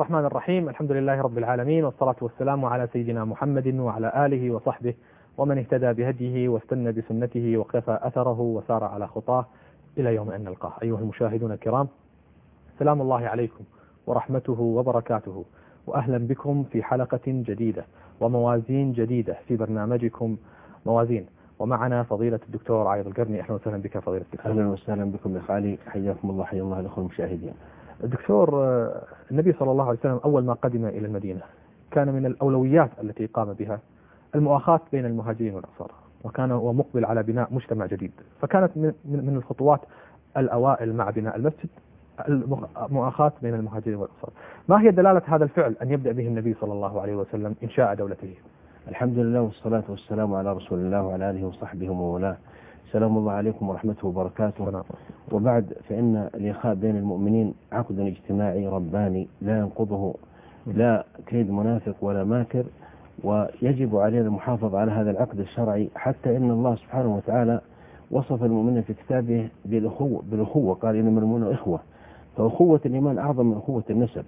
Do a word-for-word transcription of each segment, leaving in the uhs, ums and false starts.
الرحمن الرحيم. الحمد لله رب العالمين، والصلاة والسلام على سيدنا محمد وعلى آله وصحبه ومن اهتدى بهديه واستنى بسنته وقفى أثره وسار على خطاه إلى يوم أن نلقاه. أيها المشاهدون الكرام، سلام الله عليكم ورحمته وبركاته، وأهلا بكم في حلقة جديدة وموازين جديدة في برنامجكم موازين. ومعنا فضيلة الدكتور عايض القرني. أهلا وسهلا بك فضيلة الدكتور. أهلا وسهلا بكم يا خالي، حياكم الله، حيا الله الأخوة المشاهدين. الدكتور، النبي صلى الله عليه وسلم أول ما قدم إلى المدينة كان من الأولويات التي قام بها المؤاخاة بين المهاجرين والأنصار، وكان ومقبل على بناء مجتمع جديد، فكانت من من الخطوات الأوائل مع بناء المسجد المؤاخاة بين المهاجرين والأنصار. ما هي دلالة هذا الفعل أن يبدأ به النبي صلى الله عليه وسلم إنشاء دولته؟ الحمد لله والصلاة والسلام على رسول الله وعلى آله وصحبه ومولاه. سلام الله عليكم ورحمته وبركاته. سلام. وبعد، فإن الإخاء بين المؤمنين عقد اجتماعي رباني لا ينقضه لا كيد منافق ولا ماكر، ويجب علينا المحافظة على هذا العقد الشرعي، حتى إن الله سبحانه وتعالى وصف المؤمنين في كتابه بالأخوة, بالأخوة قال إنما المؤمنون إخوة، فأخوة الإيمان أعظم من أخوة النسب.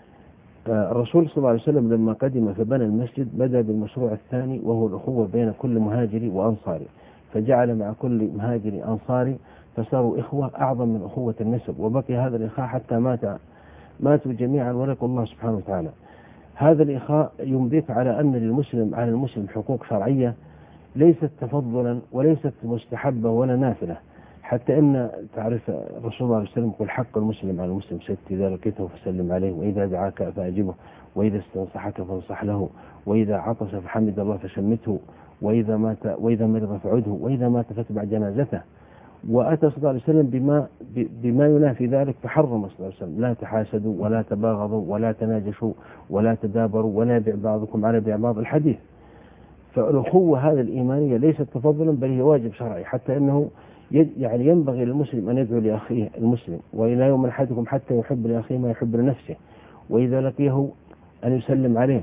الرسول صلى الله عليه وسلم لما قدم فبنى المسجد بدأ بالمشروع الثاني، وهو الأخوة بين كل مهاجري وأنصاري، فجعل مع كل مهاجري أنصاري فصاروا إخوة أعظم من أخوة النسب، وبقي هذا الإخاء حتى مات ماتوا جميعا ولقوا الله سبحانه وتعالى. هذا الإخاء ينبئك على أن للمسلم على المسلم حقوق شرعية ليست تفضلا وليست مستحبة ولا نافلة، حتى أن تعرف الرسول صلى الله عليه وسلم يقول حق المسلم على المسلم ست: إذا لقيته فسلم عليه، وإذا دعاك فأجبه، وإذا استنصحك فانصح له، وإذا عطس فحمد الله فشمته، وإذا مات وإذا مرض فعده، وإذا مات فاتبع جنازته. وأتى صلى الله عليه وسلم بما بما ينافي ذلك، فحرم صلى الله عليه وسلم: لا تحاسدوا ولا تباغضوا ولا تناجشوا ولا تدابروا ولا يبيع بعضكم على بيع بعض الحديث. فالأخوة هذه الإيمانية ليست تفضلا، بل هي واجب شرعي، حتى أنه يعني ينبغي للمسلم أن يدعو لأخيه المسلم: وإلى يوم أحدكم حتى يحب لأخيه ما يحب لنفسه، وإذا لقيه أن يسلم عليه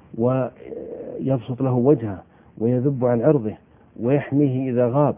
ويبسط له وجهه ويذب عن عرضه ويحميه إذا غاب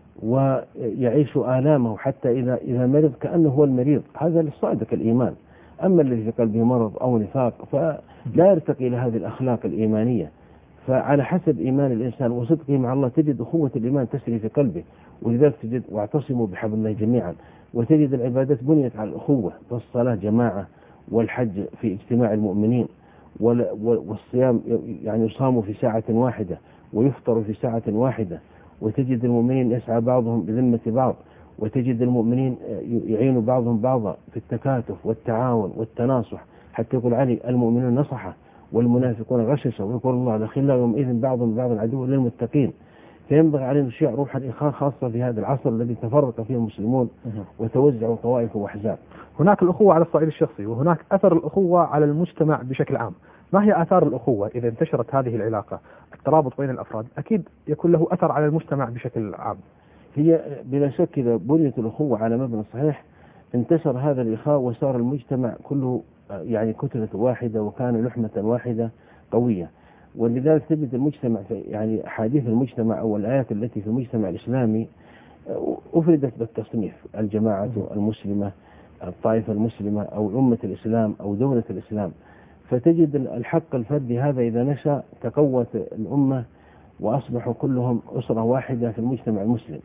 ويعيش آلامه حتى إذا إذا مرض كأنه هو المريض. هذا للصادق الإيمان. أما الذي في قلبه مرض أو نفاق فلا يرتقي إلى هذه الأخلاق الإيمانية. فعلى حسب إيمان الإنسان وصدقه مع الله تجد أخوة الإيمان تسري في قلبه، ولذلك تجد: واعتصموا بحبل الله جميعا. وتجد العبادات بنيت على الأخوة، فالصلاة جماعة، والحج في اجتماع المؤمنين، والصيام يعني يصام في ساعة واحدة ويفطر في ساعة واحدة. وتجد المؤمنين يسعى بعضهم بذمة بعض، وتجد المؤمنين يعين بعضهم بعضا في التكاتف والتعاون والتناصح، حتى يقول علي: المؤمنون نصحة والمنافقون غششة، ويقول الله: الأخلاء يومئذ بعضهم بعض عدو للمتقين. فينبغي علينا نشيع روح الإخاء، خاصة في هذا العصر الذي تفرق فيه المسلمون وتوزعوا طوائف وأحزاب. هناك الأخوة على الصعيد الشخصي، وهناك أثر الأخوة على المجتمع بشكل عام. ما هي آثار الأخوة إذا انتشرت هذه العلاقة؟ الترابط بين الأفراد أكيد يكون له أثر على المجتمع بشكل عام. هي بلا شك إذا بنيت الأخوة على مبنى صحيح انتشر هذا الإخاء وصار المجتمع كله يعني كتلة واحدة، وكان لحمة واحدة قوية. ولذلك تجد المجتمع في يعني أحاديث المجتمع أو الآيات التي في المجتمع الإسلامي أفردت بالتصنيف: الجماعة المسلمة، الطائفة المسلمة، أو أمة الإسلام، أو دولة الإسلام. فتجد الحق الفردي هذا إذا نشأ تقوت الأمة وأصبحوا كلهم أسرة واحدة في المجتمع المسلم.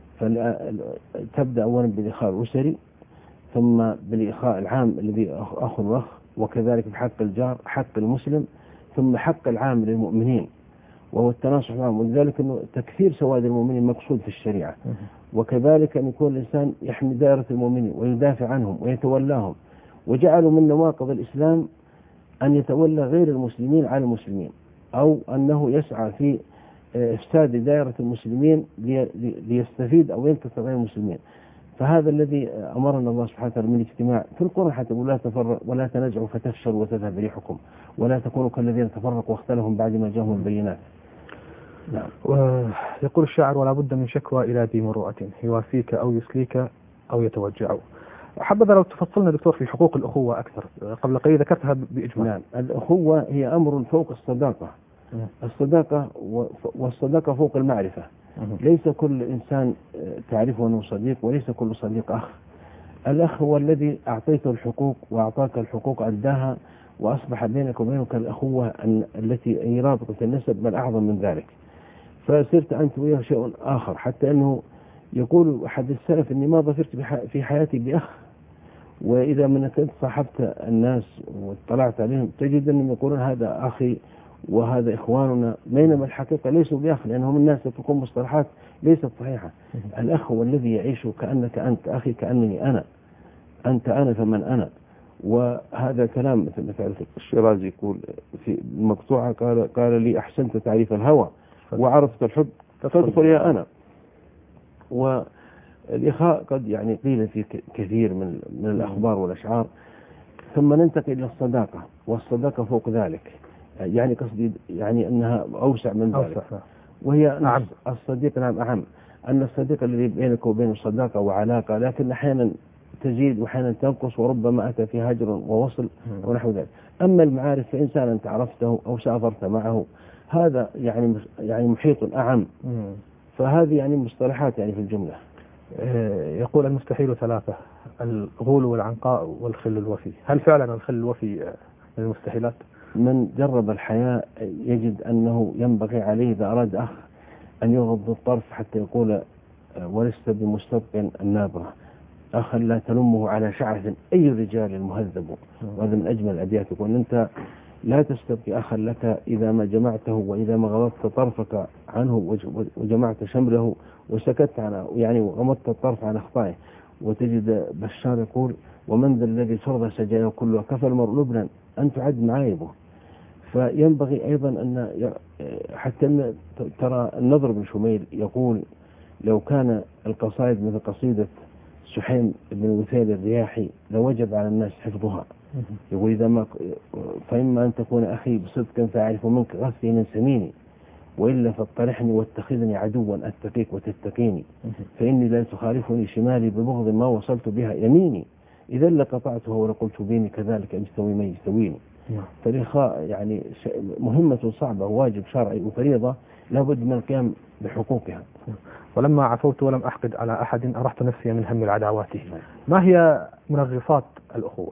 فتبدأ أولا بالإخاء الأسري، ثم بالإخاء العام الذي أخ وأخ، وكذلك بحق الجار، حق المسلم، ثم حق العام للمؤمنين وهو التناصح معهم. ولذلك أنه تكثير سواد المؤمنين مقصود في الشريعة، وكذلك أن يكون الإنسان يحمي دائرة المؤمنين ويدافع عنهم ويتولاهم. وجعلوا من نواقض الإسلام أن يتولى غير المسلمين على المسلمين، أو أنه يسعى في إفساد دائرة المسلمين ليستفيد أو ينتصر غير المسلمين. فهذا الذي أمرنا الله سبحانه وتعالى من الاجتماع في القرآن، حتى ولا تفرق ولا تنازعوا فتفشلوا وتذهب ريحكم ولا تكونوا كالذين تفرقوا واختلفوا بعد ما جاءهم البينات. نعم. ويقول الشاعر: ولا بد من شكوى إلى ذي مروءة، يوافيك أو يسليك أو يتوجع. حبذا لو تفصلنا دكتور في حقوق الأخوة أكثر. قبل قليل ذكرتها بإجمال. نعم. الأخوة هي أمر فوق الصداقة. الصداقة والصداقة فوق المعرفة. ليس كل إنسان تعرفه أنه صديق، وليس كل صديق أخ. الأخ هو الذي أعطيته الحقوق وأعطاك الحقوق أداها وأصبح بينك وبينك الأخوة التي هي رابطة النسب بل أعظم من ذلك. فصرت أنت وياه شيء آخر، حتى أنه يقول أحد السلف أني ما ظفرت في حياتي بأخ، وإذا من كنت صاحبت الناس واطلعت عليهم تجد أنهم يقولون هذا أخي وهذا إخواننا، بينما الحقيقة ليسوا بأخ، لأنهم الناس تكون مصطلحات ليست صحيحة. الأخ هو الذي يعيش كأنك أنت أخي، كأنني أنا، أنت أنا فمن أنا. وهذا كلام مثل ما تعرف الشيرازي يقول في المقطوعة، قال, قال لي أحسنت تعريف الهوى وعرفت الحب فادخل يا أنا. والإخاء قد يعني قيل في كثير من من الأخبار والأشعار. ثم ننتقل إلى الصداقة، والصداقة فوق ذلك، يعني قصدي يعني أنها أوسع من ذلك، وهي نعم. الصديق نعم أعم، أن الصديق الذي بينك وبينه صداقة وعلاقة، لكن أحيانا تزيد وأحيانا تنقص، وربما أتى في هجر ووصل ونحو ذلك. أما المعارف فإنسان أنت عرفته أو سافرت معه، هذا يعني يعني محيط أعم. فهذه يعني مصطلحات يعني في الجملة. يقول المستحيل ثلاثة: الغول والعنقاء والخل الوفي. هل فعلا الخل الوفي من المستحيلات؟ من جرب الحياة يجد أنه ينبغي عليه إذا أراد أخ أن يغض الطرف حتى يقول ولست بمستبق النابغة، أخا لا تلمه على شعث أي رجال المهذب. وهذا من أجمل الأبيات، يقول أنت لا تستبقي أخا لك إذا ما جمعته، وإذا ما غضبت طرفك عنه وجمعت شمله وسكت عنه، يعني وغمضت الطرف عن أخطائه. وتجد بشار يقول ومن ذا الذي ترضى سجايا كله كفى المرء لبنا أن تعد معايبه. فينبغي أيضا أن حتى ترى النضر بن شميل يقول لو كان القصائد مثل قصيدة سحيم بن وثيل الرياحي لوجب على الناس حفظها. يقول إذا ما فإما أن تكون أخي بصدق فأعرف منك غثي من سميني، وإلا فاطرحني واتخذني عدوا أتقيك وتتقيني، فإني لا تخالفني شمالي ببغض ما وصلت بها يميني، إذا لقطعته ولقلت بيني كذلك أجتوي من يستويني. فالإخاء يعني مهمة صعبة وواجب شرعي وفريضة لابد من القيام بحقوقها. ولما عفوت ولم أحقد على أحد أرحت نفسي من هم العداوات. ما هي منغصات الأخوة؟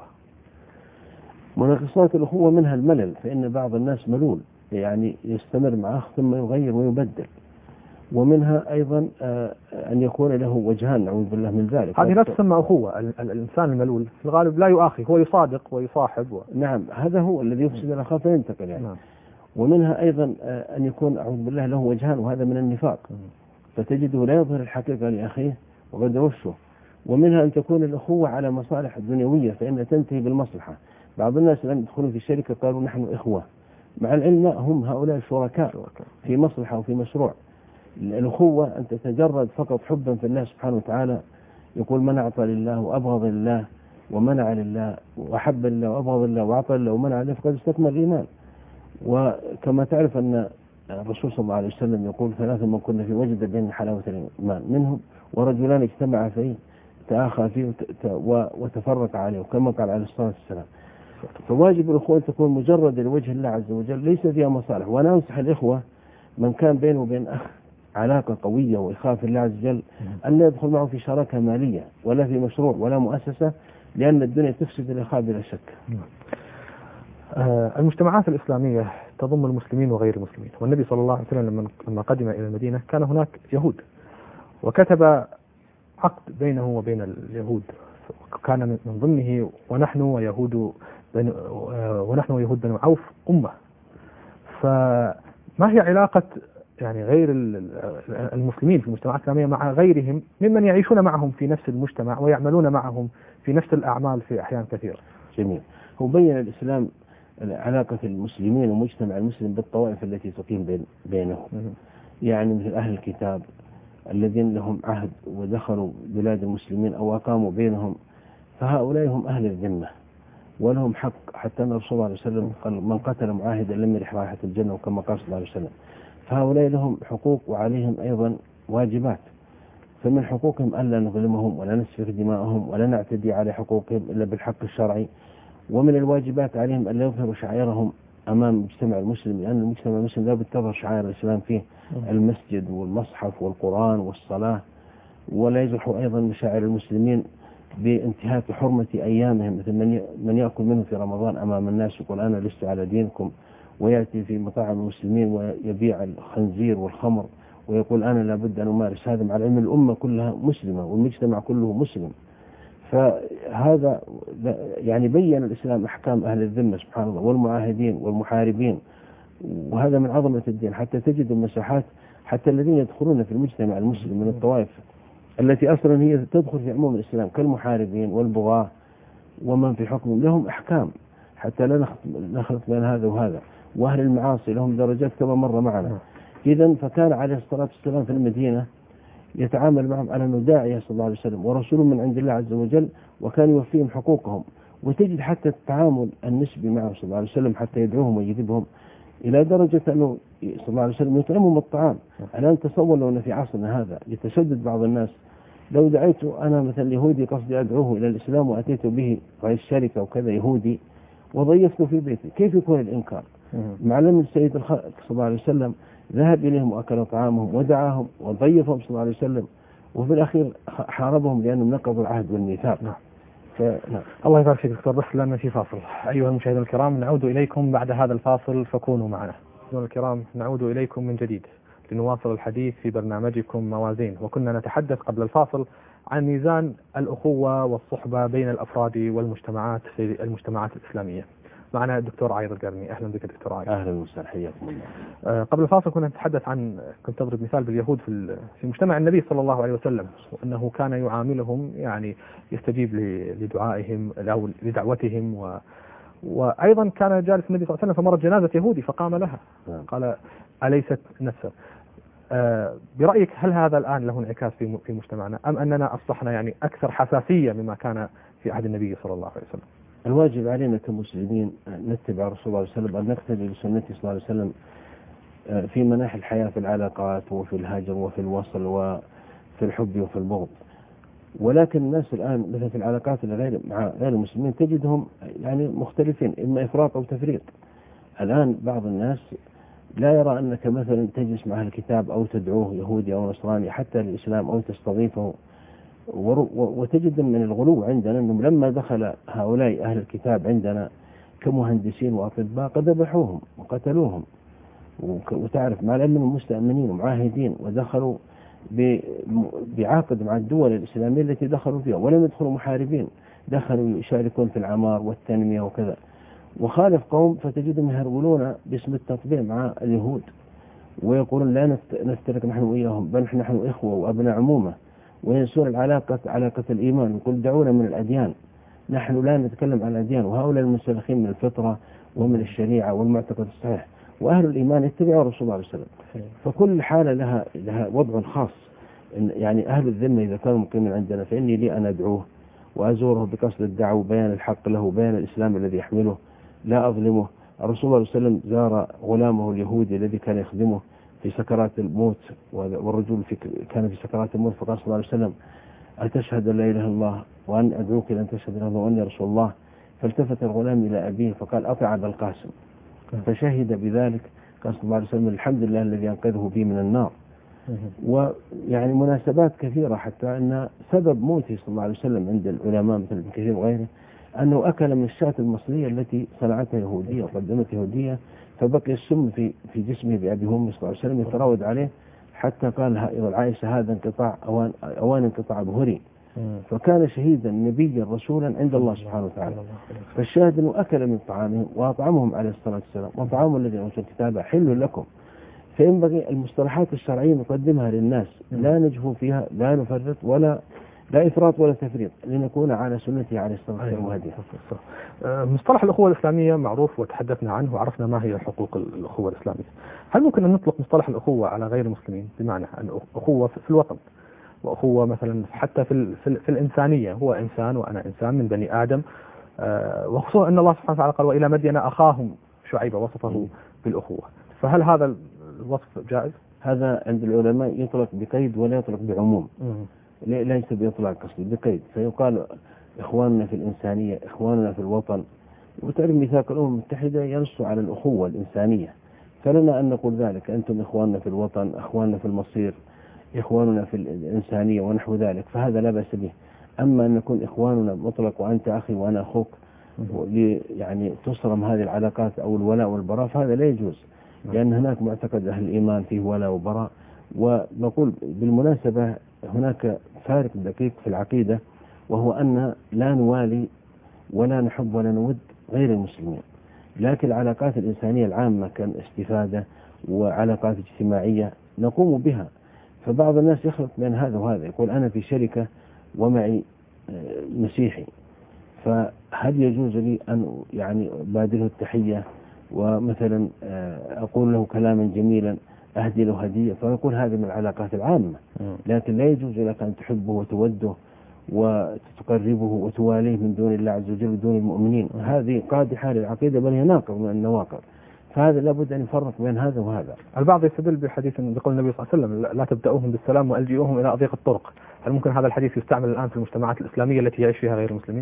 منغصات الأخوة منها الملل، فإن بعض الناس ملول يعني يستمر مع أخ ثم يغير ويبدل. ومنها أيضا أن يكون له وجهان نعوذ بالله من ذلك. هذه لا تسمى أخوة. الإنسان الملول في الغالب لا يؤاخي، هو يصادق ويصاحب و... نعم، هذا هو الذي يفسد الأخاء فينتقل يعني. نعم. ومنها أيضا أن يكون أعوذ بالله له وجهان، وهذا من النفاق، فتجده لا يظهر الحقيقة لأخيه وقد يوشه. ومنها أن تكون الأخوة على مصالح الدنيوية، فإنها تنتهي بالمصلحة. بعض الناس لما يدخلون في الشركة قالوا نحن إخوة، مع العلم هم هؤلاء شركاء في مصلحة وفي مشروع. الأخوة أن تتجرد فقط حبا في الله سبحانه وتعالى. يقول من أعطى لله وأبغض لله ومنع لله وأحب لله وأبغض لله وأعطى لله ومنع لله فقد استكمل الإيمان. وكما تعرف أن الرسول صلى الله عليه وسلم يقول ثلاثة من كنا في وجد بين حلاوة الإيمان، منهم ورجلان اجتمع فيه تآخى فيه وتفرق عليه، وكما قال عليه الصلاة والسلام. فواجب الأخوة أن تكون مجرد لوجه الله عز وجل ليس فيها مصالح. وأنا أنصح الإخوة من كان بينه وبين أخ علاقة قوية وإخاء في الله عز وجل أن لا يدخل معه في شراكة مالية ولا في مشروع ولا مؤسسة، لأن الدنيا تفسد الإخاء بلا شك. آه المجتمعات الإسلامية تضم المسلمين وغير المسلمين، والنبي صلى الله عليه وسلم لما قدم إلى المدينة كان هناك يهود، وكتب عقد بينه وبين اليهود كان من ضمنه ونحن ويهود بن ونحن ويهود بن عوف أمة. فما هي علاقة يعني غير المسلمين في المجتمعات الإسلامية مع غيرهم ممن يعيشون معهم في نفس المجتمع ويعملون معهم في نفس الأعمال في أحيان كثيرة؟ جميل. هو بين الإسلام علاقة المسلمين ومجتمع المسلم بالطوائف التي تقيم بين بينهم، يعني مثل أهل الكتاب الذين لهم عهد ودخلوا بلاد المسلمين أو أقاموا بينهم، فهؤلاء هم أهل الذمة ولهم حق، حتى أن الرسول صلى الله عليه وسلم قال من قتل معاهدا لم يرح رائحة الجنة، وكما قال صلى الله عليه وسلم. فهؤلاء لهم حقوق وعليهم أيضا واجبات، فمن حقوقهم ألا نظلمهم ولا نسفك دماءهم ولا نعتدي على حقوقهم إلا بالحق الشرعي. ومن الواجبات عليهم أن يظهروا شعائرهم أمام المجتمع المسلم، لأن المجتمع المسلم لا بد تظهر شعائر الإسلام فيه، المسجد والمصحف والقرآن والصلاة، ولا يجرحوا أيضا مشاعر المسلمين بانتهاك حرمة أيامهم، مثل من من يأكل منه في رمضان أمام الناس يقول أنا لست على دينكم، ويأتي في مطاعم المسلمين ويبيع الخنزير والخمر ويقول أنا لابد أن أمارس هذا، مع علم الأمة كلها مسلمة والمجتمع كله مسلم. فهذا يعني بين الإسلام أحكام أهل الذمة سبحان الله والمعاهدين والمحاربين، وهذا من عظمة الدين. حتى تجد المساحات حتى الذين يدخلون في المجتمع المسلم من الطوائف التي أصلا هي تدخل في عموم الإسلام كالمحاربين والبغاة ومن في حكم لهم أحكام، حتى لا نخلط بين هذا وهذا. وأهل المعاصي لهم درجات كما مر معنا. إذا فكان عليه الصلاة والسلام في المدينة يتعامل معهم على أنه داعية صلى الله عليه وسلم ورسول من عند الله عز وجل، وكان يوفيهم حقوقهم. وتجد حتى التعامل النسبي معه صلى الله عليه وسلم حتى يدعوهم ويجذبهم إلى درجة أنه صلى الله عليه وسلم يطعمهم الطعام. الآن تصور لو أن في عصرنا هذا يتشدد بعض الناس، لو دعيت أنا مثلا يهودي قصدي أدعوه إلى الإسلام وأتيت به رئيس شركة وكذا يهودي وضيفته في بيتي، كيف يكون الإنكار؟ مع أن السيد الخلق صلى الله عليه وسلم ذهب إليهم وأكل طعامهم ودعاهم وضيفهم صلى الله عليه وسلم، وفي الأخير حاربهم لأنهم نقضوا العهد والميثاق. نعم. فنعم. الله يبارك فيك دكتور، بس لأن في فاصل. أيها المشاهدون الكرام، نعود إليكم بعد هذا الفاصل فكونوا معنا. المشاهدون الكرام، نعود إليكم من جديد لنواصل الحديث في برنامجكم موازين، وكنا نتحدث قبل الفاصل عن ميزان الأخوة والصحبة بين الأفراد والمجتمعات في المجتمعات الإسلامية. معنا الدكتور عايض القرني. أهلا بك دكتور عايض. أهلا وسهلا، حياكم الله. آه قبل الفاصل كنا نتحدث عن، كنت أضرب مثال باليهود في في مجتمع النبي صلى الله عليه وسلم، وأنه كان يعاملهم يعني يستجيب لدعائهم أو لدعوتهم، و وأيضا كان جالس النبي صلى الله عليه وسلم فمرت جنازة يهودي فقام لها قال أليست نفسا؟ آه برأيك هل هذا الآن له انعكاس في في مجتمعنا، أم أننا أصبحنا يعني أكثر حساسية مما كان في عهد النبي صلى الله عليه وسلم؟ الواجب علينا كمسلمين نتبع رسول الله صلى الله عليه وسلم، أن نقتدي بسنته صلى الله عليه وسلم في مناحي الحياة، في العلاقات وفي الهجر وفي الوصل وفي الحب وفي البغض. ولكن الناس الآن مثلا في العلاقات غير مع غير المسلمين تجدهم يعني مختلفين، إما إفراط أو تفريط. الآن بعض الناس لا يرى أنك مثلا تجلس مع الكتاب أو تدعوه يهودي أو نصراني حتى الإسلام أو تستضيفه، وتجد من الغلو عندنا أنهم لما دخل هؤلاء أهل الكتاب عندنا كمهندسين وأطباء قد ذبحوهم وقتلوهم، وتعرف مع الأمن مستأمنين ومعاهدين، ودخلوا بعقد مع الدول الإسلامية التي دخلوا فيها، ولم يدخلوا محاربين، دخلوا يشاركون في العمار والتنمية وكذا. وخالف قوم فتجدهم يهرولون باسم التطبيع مع اليهود ويقولون لا نفترق نحن وإياهم، بل نحن إخوة وأبناء عمومة، وينسون العلاقة علاقة الإيمان، يقول دعونا من الأديان، نحن لا نتكلم عن الأديان. وهؤلاء المنسلخين من الفطرة ومن الشريعة والمعتقد الصحيح، وأهل الإيمان يتبعوا رسول الله عليه وسلم. فكل حالة لها لها وضع خاص. يعني أهل الذمة إذا كانوا مقيمين عندنا فإني لي أن أدعوه وأزوره بقصد الدعوة وبيان الحق له وبيان الإسلام الذي يحمله، لا أظلمه. الرسول صلى الله عليه وسلم زار غلامه اليهودي الذي كان يخدمه في سكرات الموت، والرجل في كان في سكرات الموت، فقال صلى الله عليه وسلم أتشهد أن لا إله إلا الله وأن أدعوك لأن تشهد أن وأني رسول الله؟ فالتفت الغلام إلى أبيه فقال أطع أبا القاسم، فشهد بذلك. قال صلى الله عليه وسلم الحمد لله الذي أنقذه بي من النار. ويعني مناسبات كثيرة، حتى أن سبب موته صلى الله عليه وسلم عند العلماء مثل ابن كثير وغيره أنه أكل من الشاة المصرية التي صنعتها يهودية وقدمت يهودية، فبقي السم في في جسمه بأبي هم صلى الله عليه وسلم يتراود عليه، حتى قال عائشة هذا انقطاع أوان, أوان انقطاع بهري. فكان شهيدا نبيا رسولا عند الله سبحانه وتعالى. فالشاهد أنه أكل من طعامهم وأطعمهم عليه الصلاة والسلام، وطعام الذين أوتوا الكتاب حل لكم. فينبغي المصطلحات الشرعية نقدمها للناس، لا نجفو فيها، لا نفرط ولا لا إفراط ولا تفريط، لنكون على سنته عليه الصلاة والسلام وهديه. مصطلح الأخوة الإسلامية معروف وتحدثنا عنه وعرفنا ما هي حقوق الأخوة الإسلامية. هل ممكن أن نطلق مصطلح الأخوة على غير المسلمين، بمعنى أن أخوة في الوطن، وأخوة مثلا حتى في, في, في الإنسانية، هو إنسان وأنا إنسان من بني آدم، وخصوصا أن الله سبحانه وتعالى قال وإلى مدين أخاهم شعيبا وصفه بالأخوة، فهل هذا الوصف جائز؟ هذا عند العلماء يطلق بقيد ولا يطلق بعموم، ليس بإطلاق قصدي، بقيد. فيقال إخواننا في الإنسانية، إخواننا في الوطن. وتعرف ميثاق الأمم المتحدة ينص على الأخوة الإنسانية، فلنا أن نقول ذلك، أنتم إخواننا في الوطن، إخواننا في المصير، إخواننا في الإنسانية ونحو ذلك، فهذا لا بأس به. أما أن نكون إخواننا مطلق وأنت أخي وأنا أخوك يعني تصرم هذه العلاقات أو الولاء والبراء، فهذا لا يجوز، لأن هناك معتقد أهل الإيمان فيه ولاء وبراء. ونقول بالمناسبة هناك فارق دقيق في العقيدة، وهو أن لا نوالي ولا نحب ولا نود غير المسلمين، لكن العلاقات الإنسانية العامة كالاستفادة وعلاقات اجتماعية نقوم بها. فبعض الناس يخلط بين هذا وهذا، يقول أنا في شركة ومعي مسيحي، فهل يجوز لي أن يعني أبادله التحية ومثلا أقول له كلاما جميلا أهدي له هدية؟ فنقول هذه من العلاقات العامة، لكن لا يجوز لك أن تحبه وتوده وتقربه وتواليه من دون الله عز وجل ودون المؤمنين. هذه قادحة للعقيدة، بل هي ناقض من النواقض. فهذا لابد أن يفرق بين هذا وهذا. البعض يستدل بحديث بقول النبي صلى الله عليه وسلم لا تبدأوهم بالسلام وألجئوهم إلى أضيق الطرق. هل ممكن هذا الحديث يستعمل الآن في المجتمعات الإسلامية التي يعيش فيها غير المسلمين؟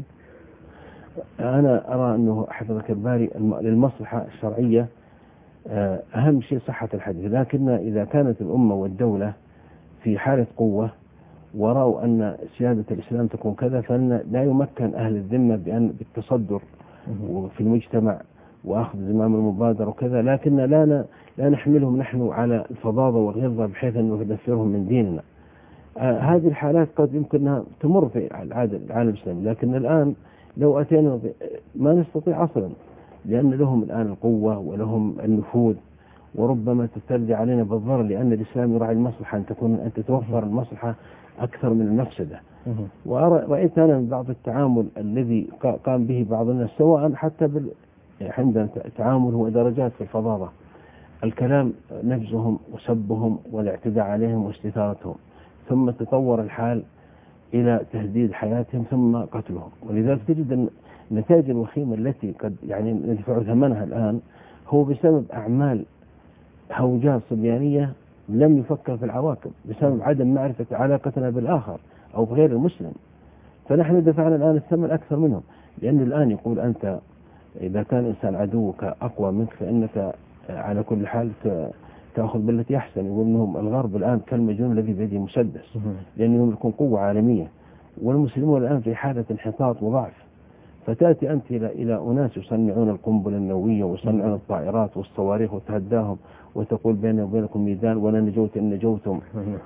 أنا أرى أنه حفظك الباري للمصلحة الشرعية أهم شيء صحة الحديث، لكن إذا كانت الأمة والدولة في حالة قوة ورأوا أن سيادة الإسلام تكون كذا، فإن لا يمكن أهل الذمة بأن بالتصدر في المجتمع وأخذ زمام المبادرة وكذا، لكن لا لا نحملهم نحن على الفظاظة والغلظة بحيث أن ندفرهم من ديننا. آه هذه الحالات قد يمكنها تمر في العالم الإسلامي، لكن الآن لو أتينا ما نستطيع أصلا، لأن لهم الآن القوة ولهم النفوذ، وربما تسترجع علينا بالضرر، لأن الإسلام يراعي المصلحة أن تكون أن تتوفر المصلحة أكثر من المفسدة. ورأيت أنا من بعض التعامل الذي قام به بعض الناس، سواء حتى بال عند تعامل ودرجات في الفظاظة، الكلام نفزهم وسبهم والاعتداء عليهم واستثارتهم، ثم تطور الحال إلى تهديد حياتهم ثم قتلهم. ولذلك تجد النتائج الوخيمة التي قد يعني ندفع ثمنها الآن هو بسبب أعمال هوجاء صبيانية لم يفكر في العواقب، بسبب عدم معرفة علاقتنا بالآخر أو بغير المسلم. فنحن دفعنا الآن الثمن أكثر منهم، لأن الآن يقول أنت إذا كان إنسان عدوك أقوى منك فإنك على كل حال تأخذ بالتي أحسن. يقول أنهم الغرب الآن كالمجنون الذي بيده مسدس، لأنهم يكون قوة عالمية، والمسلمون الآن في حالة انحطاط وضعف. فتأتي أنت إلى إلى أناس يصنعون القنبلة النووية ويصنعون الطائرات والصواريخ وتهداهم، وتقول بيني وبينكم ميدان ولا نجوت إن نجوتم،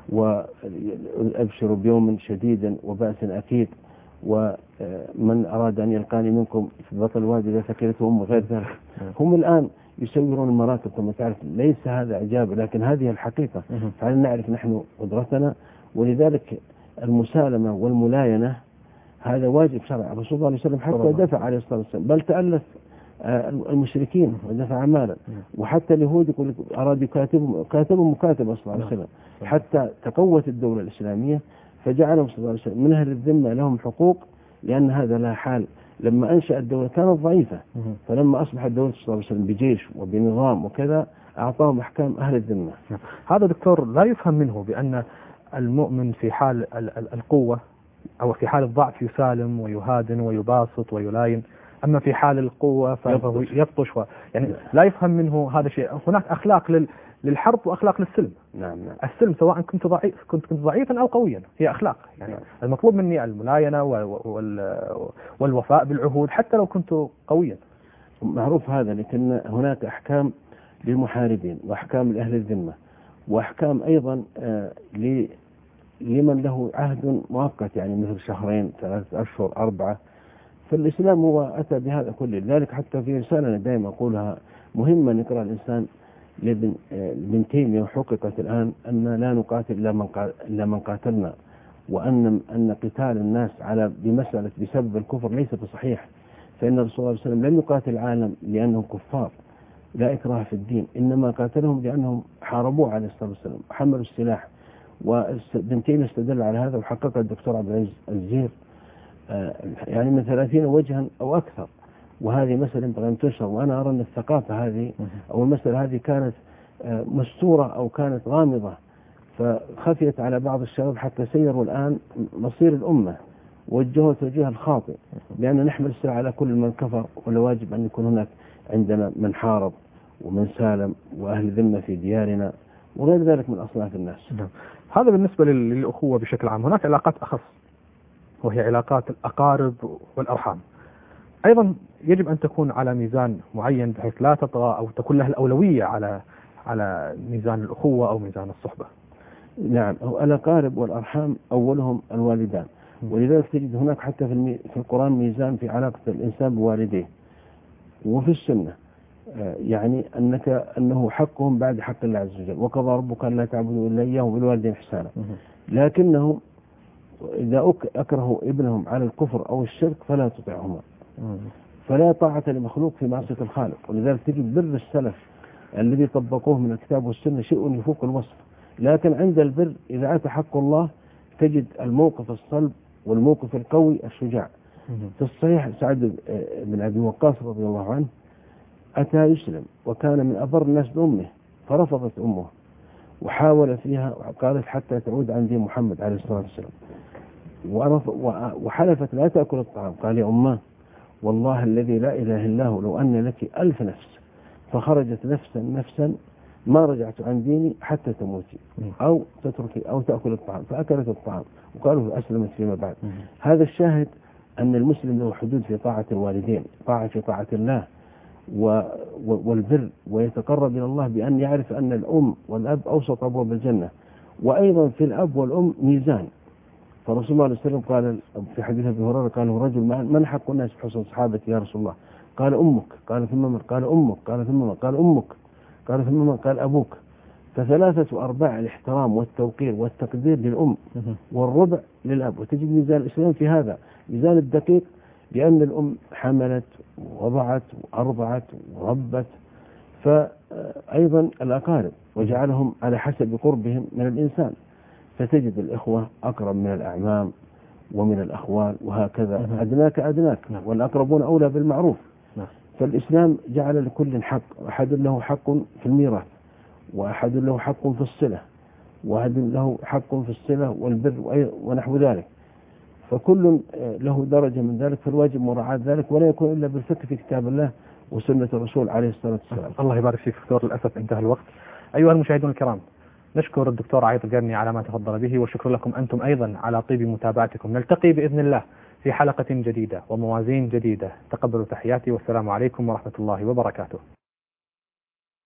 وأبشروا بيوم شديد وبأس أكيد، ومن أراد أن يلقاني منكم في بطن الوادي إذا ثكلتهم وغير ذلك. هم الآن يسيرون المراكب كما تعرف، ليس هذا إعجاب لكن هذه الحقيقة. فعلنا نعرف نحن قدرتنا، ولذلك المسالمة والملاينة هذا واجب شرعي. الرسول صلى الله عليه وسلم حتى دفع عليه الصلاة والسلام، بل تألف المشركين ودفع مالا، وحتى اليهود يقول أراد يكاتبوا كاتبوا مكاتبة صلى الله عليه وسلم حتى تقوت الدولة الإسلامية، فجعلهم صلى الله عليه وسلم من أهل الذمة لهم حقوق، لأن هذا لا حال. لما أنشأ الدولة كانت ضعيفة، فلما أصبح الدولة صلى الله عليه وسلم بجيش وبنظام وكذا أعطاهم أحكام أهل الذمة. هذا دكتور لا يفهم منه بأن المؤمن في حال القوة أو في حال الضعف يسالم ويهادن ويباسط ويلاين، أما في حال القوة فهو يبطش و... يعني لا يفهم منه هذا الشيء. هناك أخلاق لل... للحرب وأخلاق للسلم. نعم نعم. السلم سواء كنت ضعيف كنت كنت ضعيفا أو قويا هي أخلاق، يعني نعم. المطلوب مني الملاينة وال... والوفاء بالعهود حتى لو كنت قويا. معروف هذا، لكن هناك أحكام للمحاربين وأحكام لأهل الذمة، وأحكام أيضا آه ل... لمن له عهد مؤقت، يعني مثل شهرين ثلاثة أشهر أربعة. فالإسلام هو أتى بهذا كله. لذلك حتى في رسالة دائما أقولها مهمة نقرأ الإنسان لابن تيمية وحققت الآن أن لا نقاتل إلا من قاتلنا، وأن أن قتال الناس على بمسألة بسبب الكفر ليس بصحيح. فإن الرسول صلى الله عليه وسلم لم يقاتل العالم لأنهم كفار، لا إكراه في الدين، إنما قاتلهم لأنهم حاربوه عليه الصلاة والسلام حملوا السلاح. وابن تيمية استدل على هذا وحقق الدكتور عبد العزيز الزير يعني من ثلاثين وجها أو أكثر. وهذه مسألة ينبغي أن تنشر. وأنا أرى أن الثقافة هذه أو المسألة هذه كانت مستورة أو كانت غامضة، فخفيت على بعض الشباب حتى سيروا الآن مصير الأمة وجهوا توجيه الخاطئ، لأن نحمل السلاح على كل من كفر، ولا واجب أن يكون هناك عندنا من حارب ومن سالم وأهل ذمة في ديارنا وغير ذلك من أصناف الناس. هذا بالنسبة للأخوة بشكل عام. هناك علاقات أخص وهي علاقات الأقارب والأرحام. أيضا يجب أن تكون على ميزان معين بحيث لا تطغى أو تكون لها الأولوية على على ميزان الأخوة أو ميزان الصحبة. نعم، هو الأقارب والأرحام أولهم الوالدان، ولذلك تجد هناك حتى في, المي... في القرآن ميزان في علاقة الإنسان بوالديه، وفي السنة يعني أنك أنه حقهم بعد حق الله عز وجل، وقضى ربك أن لا تعبدوا إلا إياه وبالوالدين إحسانا. لكنهم إذا أكرهوا ابنهم على الكفر أو الشرك فلا تطيعهما، فلا طاعة لمخلوق في معصية الخالق. ولذلك تجد بر السلف الذي طبقوه من الكتاب والسنة شيء يفوق الوصف. لكن عند البر إذا أتى حق الله تجد الموقف الصلب والموقف القوي الشجاع. في الصحيح سعد بن أبي وقاص رضي الله عنه أتى يسلم وكان من أبر الناس بأمه، فرفضت أمه وحاول فيها وقالت حتى تعود عن دين محمد عليه الصلاة والسلام، وحلفت لا تأكل الطعام. قال يا أمه والله الذي لا إله إلا هو لو أن لك ألف نفس فخرجت نفسا نفسا ما رجعت عن ديني حتى تموتي أو تتركي أو تأكل الطعام. فأكلت الطعام وقالوا أسلمت فيما بعد. هذا الشاهد أن المسلم له حدود في طاعة الوالدين، طاعة في طاعة الله والبر، ويتقرب إلى الله بأن يعرف أن الأم والأب أوسط أبواب الجنة. وأيضا في الأب والأم ميزان. فرسول الله عليه وسلم قال في حديث أبي هريرة قال له رجل من حق الناس بحسن صحابتي يا رسول الله؟ قال أمك. قال ثم من؟ قال أمك. قال ثم من؟ قال أمك. قال ثم من؟ قال أبوك. فثلاثة أرباع الاحترام والتوقير والتقدير للأم، والربع للأب. وتجد ميزان الإسلام في هذا ميزان الدقيق، لأن الأم حملت ووضعت وأرضعت وربت. فأيضا الأقارب وجعلهم على حسب قربهم من الإنسان، فتجد الإخوة أقرب من الأعمام ومن الأخوال وهكذا، أدناك أدناك، والأقربون أولى بالمعروف. فالإسلام جعل لكل حق، أحد له حق في الميراث، وأحد له حق في الصلة، وأحد له حق في الصلة والبر ونحو ذلك، فكل له درجة من ذلك، فالواجب مراعاة ذلك، ولا يكون إلا بالفقه في كتاب الله وسنة الرسول عليه الصلاة والسلام. الله يبارك فيك دكتور، للأسف انتهى الوقت. أيها المشاهدون الكرام، نشكر الدكتور عايض القرني على ما تفضل به، وشكر لكم أنتم أيضا على طيب متابعتكم. نلتقي بإذن الله في حلقة جديدة وموازين جديدة. تقبلوا تحياتي، والسلام عليكم ورحمة الله وبركاته.